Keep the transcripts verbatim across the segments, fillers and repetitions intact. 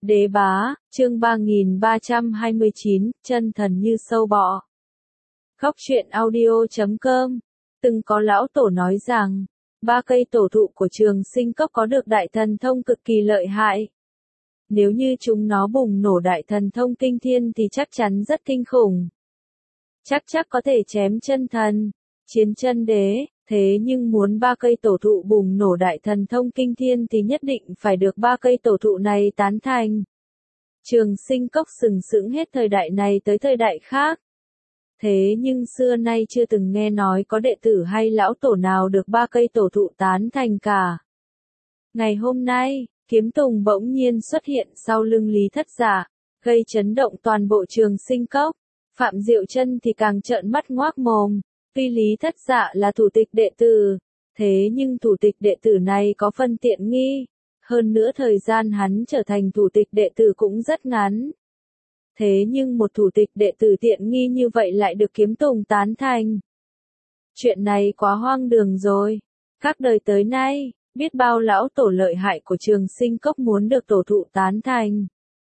Đế bá, chương ba nghìn ba trăm hai mươi chín, chân thần như sâu bọ. Góc truyện audio chấm com. Từng có lão tổ nói rằng, ba cây tổ thụ của Trường Sinh Cốc có được đại thần thông cực kỳ lợi hại. Nếu như chúng nó bùng nổ đại thần thông kinh thiên thì chắc chắn rất kinh khủng. Chắc chắc có thể chém chân thần, chiến chân đế. Thế nhưng muốn ba cây tổ thụ bùng nổ đại thần thông kinh thiên thì nhất định phải được ba cây tổ thụ này tán thành. Trường Sinh Cốc sừng sững hết thời đại này tới thời đại khác. Thế nhưng xưa nay chưa từng nghe nói có đệ tử hay lão tổ nào được ba cây tổ thụ tán thành cả. Ngày hôm nay, Kiếm Tùng bỗng nhiên xuất hiện sau lưng Lý Thất Dạ, gây chấn động toàn bộ Trường Sinh Cốc. Phạm Diệu Chân thì càng trợn mắt ngoác mồm. Tuy Lý Thất Dạ là thủ tịch đệ tử, thế nhưng thủ tịch đệ tử này có phân tiện nghi, hơn nữa thời gian hắn trở thành thủ tịch đệ tử cũng rất ngắn. Thế nhưng một thủ tịch đệ tử tiện nghi như vậy lại được Kiếm Tùng tán thành. Chuyện này quá hoang đường rồi. Các đời tới nay, biết bao lão tổ lợi hại của Trường Sinh Cốc muốn được tổ thụ tán thành.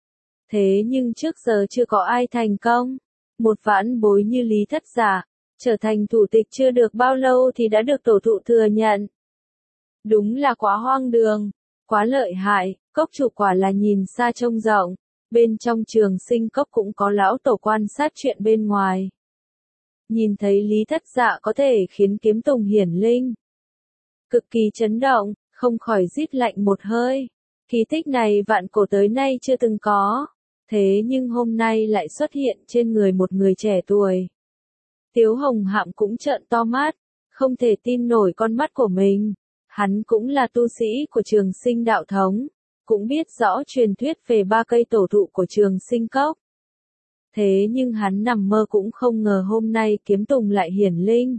Thế nhưng trước giờ chưa có ai thành công. Một vãn bối như Lý Thất Dạ, trở thành thủ tịch chưa được bao lâu thì đã được tổ thụ thừa nhận. Đúng là quá hoang đường, quá lợi hại, cốc chủ quả là nhìn xa trông rộng, bên trong Trường Sinh Cốc cũng có lão tổ quan sát chuyện bên ngoài. Nhìn thấy Lý Thất Dạ có thể khiến Kiếm Tùng hiển linh. Cực kỳ chấn động, không khỏi rít lạnh một hơi. Kỳ tích này vạn cổ tới nay chưa từng có, thế nhưng hôm nay lại xuất hiện trên người một người trẻ tuổi. Tiếu Hồng Hạm cũng trợn to mắt, không thể tin nổi con mắt của mình. Hắn cũng là tu sĩ của Trường Sinh Đạo Thống, cũng biết rõ truyền thuyết về ba cây tổ thụ của Trường Sinh Cốc. Thế nhưng hắn nằm mơ cũng không ngờ hôm nay Kiếm Tùng lại hiển linh.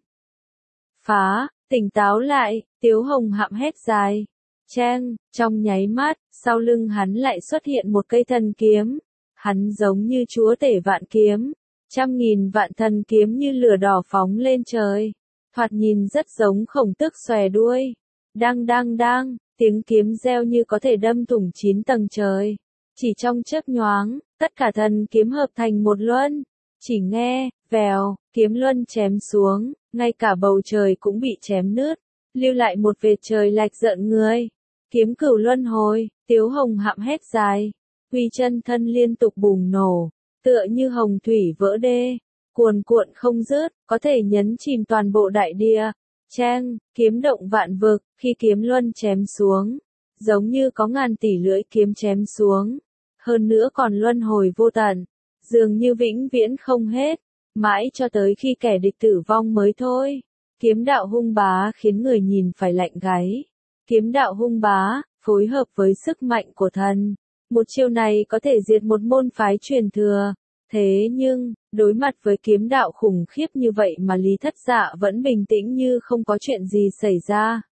Phá, tỉnh táo lại, Tiếu Hồng Hạm hét dài. Cheng, trong nháy mắt, sau lưng hắn lại xuất hiện một cây thần kiếm. Hắn giống như chúa tể vạn kiếm. Trăm nghìn vạn thần kiếm như lửa đỏ phóng lên trời. Thoạt nhìn rất giống Khổng Tước xòe đuôi. Đang đang đang, tiếng kiếm reo như có thể đâm thủng chín tầng trời. Chỉ trong chớp nhoáng, tất cả thần kiếm hợp thành một luân. Chỉ nghe, vèo, kiếm luân chém xuống, ngay cả bầu trời cũng bị chém nứt, lưu lại một vệt trời lạch rợn người. Kiếm cửu luân hồi, Tiếu Hồng Hạm hét dài. Huy chân thân liên tục bùng nổ. Tựa như hồng thủy vỡ đê, cuồn cuộn không dứt, có thể nhấn chìm toàn bộ đại địa. Cheng, kiếm động vạn vực, khi kiếm luân chém xuống, giống như có ngàn tỷ lưỡi kiếm chém xuống, hơn nữa còn luân hồi vô tận, dường như vĩnh viễn không hết, mãi cho tới khi kẻ địch tử vong mới thôi. Kiếm đạo hung bá khiến người nhìn phải lạnh gáy. Kiếm đạo hung bá, phối hợp với sức mạnh của thần. Một chiêu này có thể diệt một môn phái truyền thừa. Thế nhưng, đối mặt với kiếm đạo khủng khiếp như vậy mà Lý Thất Dạ vẫn bình tĩnh như không có chuyện gì xảy ra.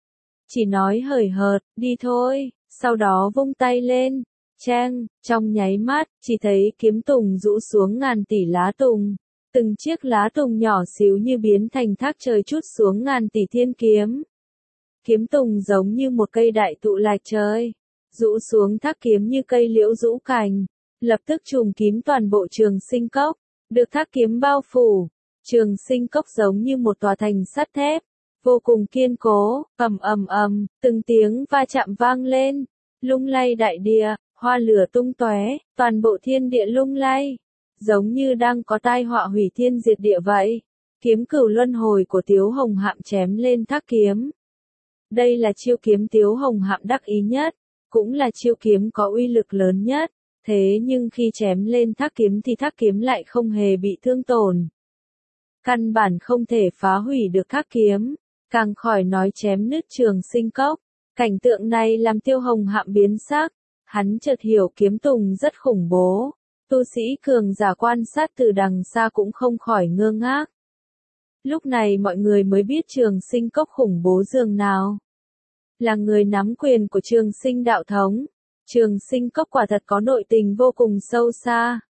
Chỉ nói hời hợt, đi thôi, sau đó vung tay lên. Cheng, trong nháy mắt, chỉ thấy kiếm tùng rũ xuống ngàn tỷ lá tùng. Từng chiếc lá tùng nhỏ xíu như biến thành thác trời trút xuống ngàn tỷ thiên kiếm. Kiếm tùng giống như một cây đại thụ lạch trời. Rũ xuống thác kiếm như cây liễu rũ cành, lập tức trùm kín toàn bộ Trường Sinh Cốc, được thác kiếm bao phủ. Trường Sinh Cốc giống như một tòa thành sắt thép, vô cùng kiên cố, ầm ầm ầm, từng tiếng va chạm vang lên, lung lay đại địa, hoa lửa tung tóe, toàn bộ thiên địa lung lay, giống như đang có tai họa hủy thiên diệt địa vậy. Kiếm cửu luân hồi của Tiếu Hồng Hạm chém lên thác kiếm. Đây là chiêu kiếm Tiếu Hồng Hạm đắc ý nhất. Cũng là chiêu kiếm có uy lực lớn nhất, thế nhưng khi chém lên thác kiếm thì thác kiếm lại không hề bị thương tổn. Căn bản không thể phá hủy được thác kiếm, càng khỏi nói chém nứt Trường Sinh Cốc. Cảnh tượng này làm Tiêu Hồng Hạm biến sắc, hắn chợt hiểu Kiếm Tùng rất khủng bố, tu sĩ cường giả quan sát từ đằng xa cũng không khỏi ngơ ngác. Lúc này mọi người mới biết Trường Sinh Cốc khủng bố dường nào. Là người nắm quyền của Trường Sinh Đạo Thống, Trường Sinh Cốc quả thật có nội tình vô cùng sâu xa.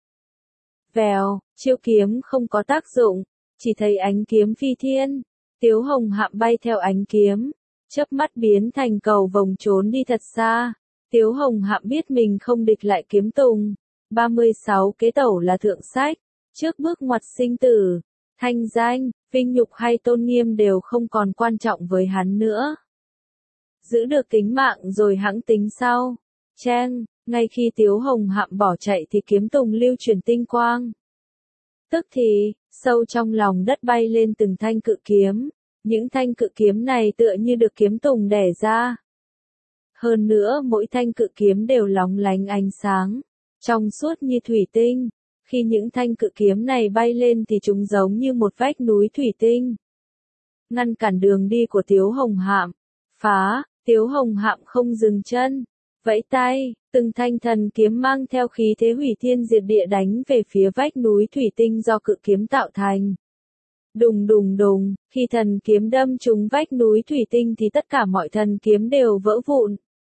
Vèo, chiêu kiếm không có tác dụng, chỉ thấy ánh kiếm phi thiên, Tiếu Hồng Hạm bay theo ánh kiếm, chớp mắt biến thành cầu vồng trốn đi thật xa. Tiếu Hồng Hạm biết mình không địch lại Kiếm Tùng. ba mươi sáu kế tẩu là thượng sách. Trước bước ngoặt sinh tử, thanh danh, vinh nhục hay tôn nghiêm đều không còn quan trọng với hắn nữa. Giữ được tính mạng rồi hẵng tính sau. Cheng, ngay khi Tiếu Hồng Hạm bỏ chạy thì Kiếm Tùng lưu truyền tinh quang. Tức thì, sâu trong lòng đất bay lên từng thanh cự kiếm. Những thanh cự kiếm này tựa như được Kiếm Tùng đẻ ra. Hơn nữa mỗi thanh cự kiếm đều lóng lánh ánh sáng, trong suốt như thủy tinh. Khi những thanh cự kiếm này bay lên thì chúng giống như một vách núi thủy tinh, ngăn cản đường đi của Tiếu Hồng Hạm. Phá, Tiếu Hồng Hạm không dừng chân, vẫy tay, từng thanh thần kiếm mang theo khí thế hủy thiên diệt địa đánh về phía vách núi thủy tinh do cự kiếm tạo thành. Đùng đùng đùng, khi thần kiếm đâm trúng vách núi thủy tinh thì tất cả mọi thần kiếm đều vỡ vụn.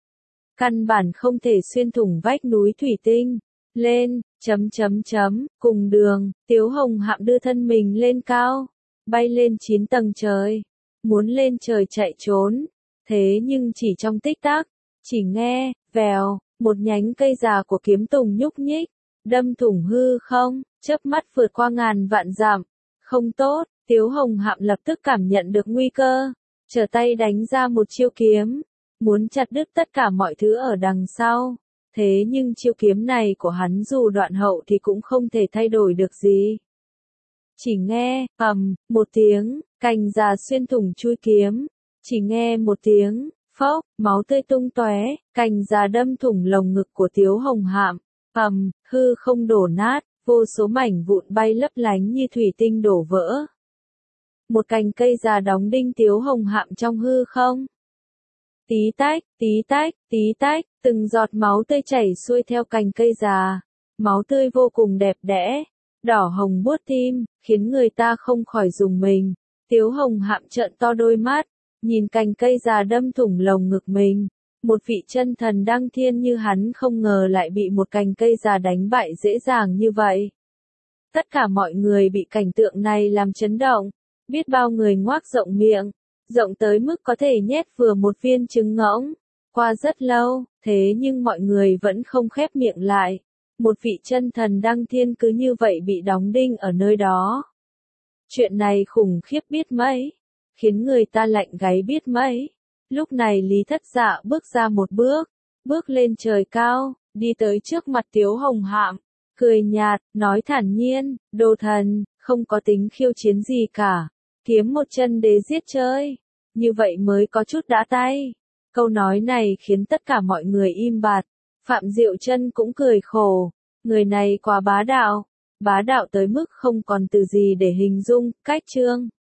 Căn bản không thể xuyên thủng vách núi thủy tinh. Lên, chấm chấm chấm, cùng đường, Tiếu Hồng Hạm đưa thân mình lên cao, bay lên chín tầng trời, muốn lên trời chạy trốn. Thế nhưng chỉ trong tích tắc, chỉ nghe, vèo, một nhánh cây già của Kiếm Tùng nhúc nhích, đâm thủng hư không, chớp mắt vượt qua ngàn vạn dặm. Không tốt, Tiếu Hồng Hạm lập tức cảm nhận được nguy cơ, trở tay đánh ra một chiêu kiếm, muốn chặt đứt tất cả mọi thứ ở đằng sau. Thế nhưng chiêu kiếm này của hắn dù đoạn hậu thì cũng không thể thay đổi được gì. Chỉ nghe, ầm, một tiếng, cành già xuyên thủng chui kiếm. Chỉ nghe một tiếng, phốc, máu tươi tung tóe, cành già đâm thủng lồng ngực của Tiếu Hồng Hạm. Ầm, hư không đổ nát, vô số mảnh vụn bay lấp lánh như thủy tinh đổ vỡ. Một cành cây già đóng đinh Tiếu Hồng Hạm trong hư không. Tí tách, tí tách, tí tách, từng giọt máu tươi chảy xuôi theo cành cây già. Máu tươi vô cùng đẹp đẽ, đỏ hồng buốt tim, khiến người ta không khỏi rùng mình. Tiếu Hồng Hạm trợn to đôi mắt, nhìn cành cây già đâm thủng lồng ngực mình. Một vị chân thần đăng thiên như hắn không ngờ lại bị một cành cây già đánh bại dễ dàng như vậy. Tất cả mọi người bị cảnh tượng này làm chấn động, biết bao người ngoác rộng miệng, rộng tới mức có thể nhét vừa một viên trứng ngỗng. Qua rất lâu, thế nhưng mọi người vẫn không khép miệng lại. Một vị chân thần đăng thiên cứ như vậy bị đóng đinh ở nơi đó. Chuyện này khủng khiếp biết mấy, khiến người ta lạnh gáy biết mấy. Lúc này Lý Thất Dạ bước ra một bước, bước lên trời cao, đi tới trước mặt Tiếu Hồng Hạm, cười nhạt, nói thản nhiên, đồ thần, không có tính khiêu chiến gì cả, kiếm một chân đế giết chơi, như vậy mới có chút đã tay. Câu nói này khiến tất cả mọi người im bặt, Phạm Diệu Chân cũng cười khổ, người này quá bá đạo, bá đạo tới mức không còn từ gì để hình dung, cách chương.